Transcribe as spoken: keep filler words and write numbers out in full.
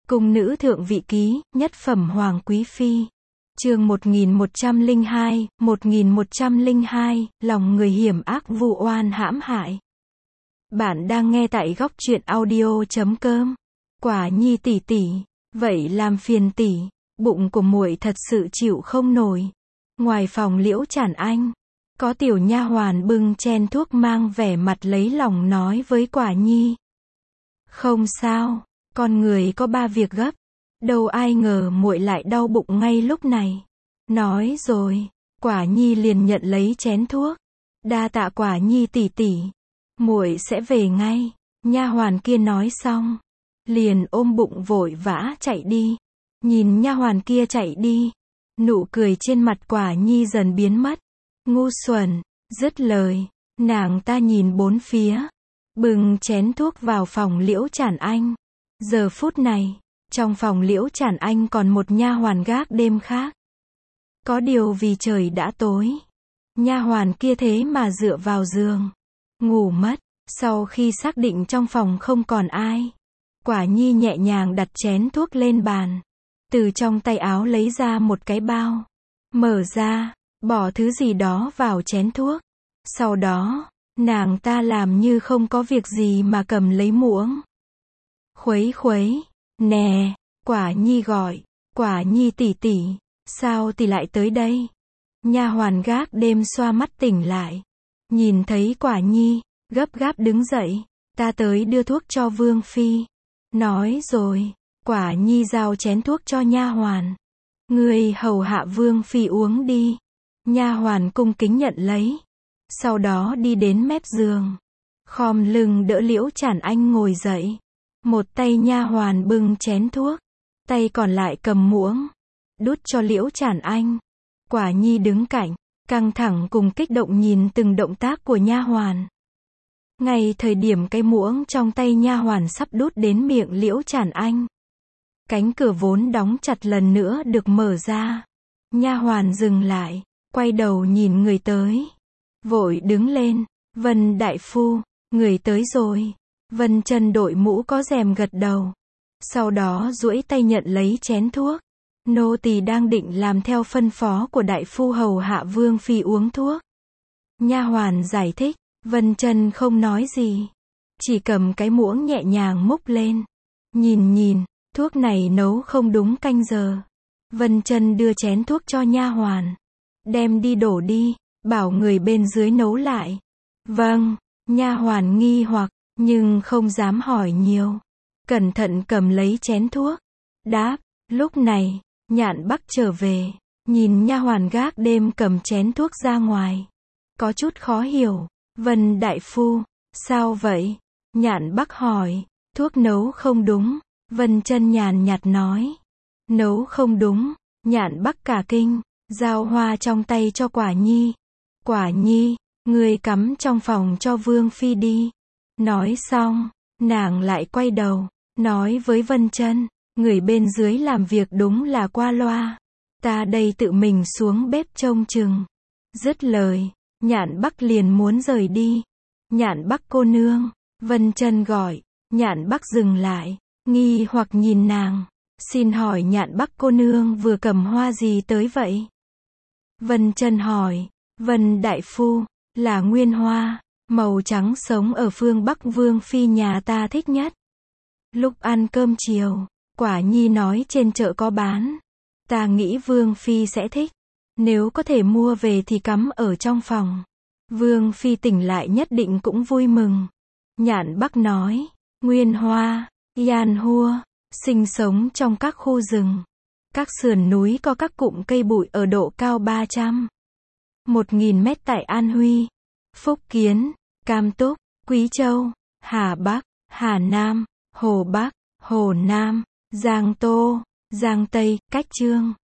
Cung nữ thượng vị ký, nhất phẩm hoàng quý phi. Chương một nghìn một trăm lẻ hai, một nghìn một trăm lẻ hai, lòng người hiểm ác vu oan hãm hại. Bạn đang nghe tại góc truyện audio chấm com. Quả Nhi tỷ tỷ, vậy làm phiền tỷ, bụng của muội thật sự chịu không nổi. Ngoài phòng Liễu Chản Anh, có tiểu nha hoàn bưng chén thuốc mang vẻ mặt lấy lòng nói với Quả Nhi. Không sao, con người có ba việc gấp. Đâu ai ngờ muội lại đau bụng ngay lúc này. Nói rồi, Quả Nhi liền nhận lấy chén thuốc. Đa tạ Quả Nhi tỷ tỷ, muội sẽ về ngay. Nha hoàn kia nói xong, liền ôm bụng vội vã chạy đi. Nhìn nha hoàn kia chạy đi, nụ cười trên mặt Quả Nhi dần biến mất. Ngu xuẩn, dứt lời, nàng ta nhìn bốn phía, bưng chén thuốc vào phòng Liễu Chản Anh. Giờ phút này, trong phòng Liễu Chản Anh còn một nha hoàn gác đêm khác. Có điều vì trời đã tối, nha hoàn kia thế mà dựa vào giường, ngủ mất. Sau khi xác định trong phòng không còn ai, Quả Nhi nhẹ nhàng đặt chén thuốc lên bàn. Từ trong tay áo lấy ra một cái bao. Mở ra, bỏ thứ gì đó vào chén thuốc. Sau đó, nàng ta làm như không có việc gì mà cầm lấy muỗng. Khuấy khuấy, nè, Quả Nhi gọi, Quả Nhi tỷ tỷ, sao tỷ lại tới đây? Nha hoàn gác đêm xoa mắt tỉnh lại. Nhìn thấy Quả Nhi, gấp gáp đứng dậy, ta tới đưa thuốc cho Vương Phi. Nói rồi, Quả Nhi giao chén thuốc cho nha hoàn. Ngươi hầu hạ Vương Phi uống đi. Nha hoàn cung kính nhận lấy. Sau đó đi đến mép giường, khom lưng đỡ Liễu Chản Anh ngồi dậy. Một tay nha hoàn bưng chén thuốc, tay còn lại cầm muỗng, đút cho Liễu Chản Anh. Quả Nhi đứng cạnh, căng thẳng cùng kích động nhìn từng động tác của nha hoàn. Ngay thời điểm cái muỗng trong tay nha hoàn sắp đút đến miệng Liễu Chản Anh, cánh cửa vốn đóng chặt lần nữa được mở ra. Nha hoàn dừng lại, quay đầu nhìn người tới, vội đứng lên. Vân đại phu, người tới rồi. Vân Chân đội mũ có rèm gật đầu. Sau đó duỗi tay nhận lấy chén thuốc. Nô tỳ đang định làm theo phân phó của đại phu hầu hạ Vương Phi uống thuốc. Nha hoàn giải thích. Vân Chân không nói gì, chỉ cầm cái muỗng nhẹ nhàng múc lên. Nhìn nhìn, thuốc này nấu không đúng canh giờ. Vân Chân đưa chén thuốc cho nha hoàn. Đem đi đổ đi, bảo người bên dưới nấu lại. Vâng, nha hoàn nghi hoặc, nhưng không dám hỏi nhiều. Cẩn thận cầm lấy chén thuốc. Đáp, lúc này, Nhạn Bắc trở về, nhìn nha hoàn gác đêm cầm chén thuốc ra ngoài. Có chút khó hiểu. Vân đại phu, sao vậy? Nhạn Bắc hỏi. Thuốc nấu không đúng. Vân Chân nhàn nhạt nói. Nấu không đúng. Nhạn Bắc cả kinh, giao hoa trong tay cho Quả Nhi. Quả Nhi, ngươi cắm trong phòng cho Vương Phi đi. Nói xong, nàng lại quay đầu, nói với Vân Chân, người bên dưới làm việc đúng là qua loa. Ta đây tự mình xuống bếp trông chừng. Dứt lời, Nhạn Bắc liền muốn rời đi. Nhạn Bắc cô nương, Vân Chân gọi. Nhạn Bắc dừng lại, nghi hoặc nhìn nàng. Xin hỏi Nhạn Bắc cô nương vừa cầm hoa gì tới vậy? Vân Chân hỏi. Vân đại phu, là nguyên hoa, màu trắng sống ở phương Bắc Vương Phi nhà ta thích nhất. Lúc ăn cơm chiều, Quả Nhi nói trên chợ có bán. Ta nghĩ Vương Phi sẽ thích. Nếu có thể mua về thì cắm ở trong phòng. Vương Phi tỉnh lại nhất định cũng vui mừng. Nhạn Bắc nói. Nguyên hoa, yan hua, sinh sống trong các khu rừng, các sườn núi có các cụm cây bụi ở độ cao ba trăm, một nghìn mét tại An Huy, Phúc Kiến, Cam Túc, Quý Châu, Hà Bắc, Hà Nam, Hồ Bắc, Hồ Nam, Giang Tô, Giang Tây, Cách Chương,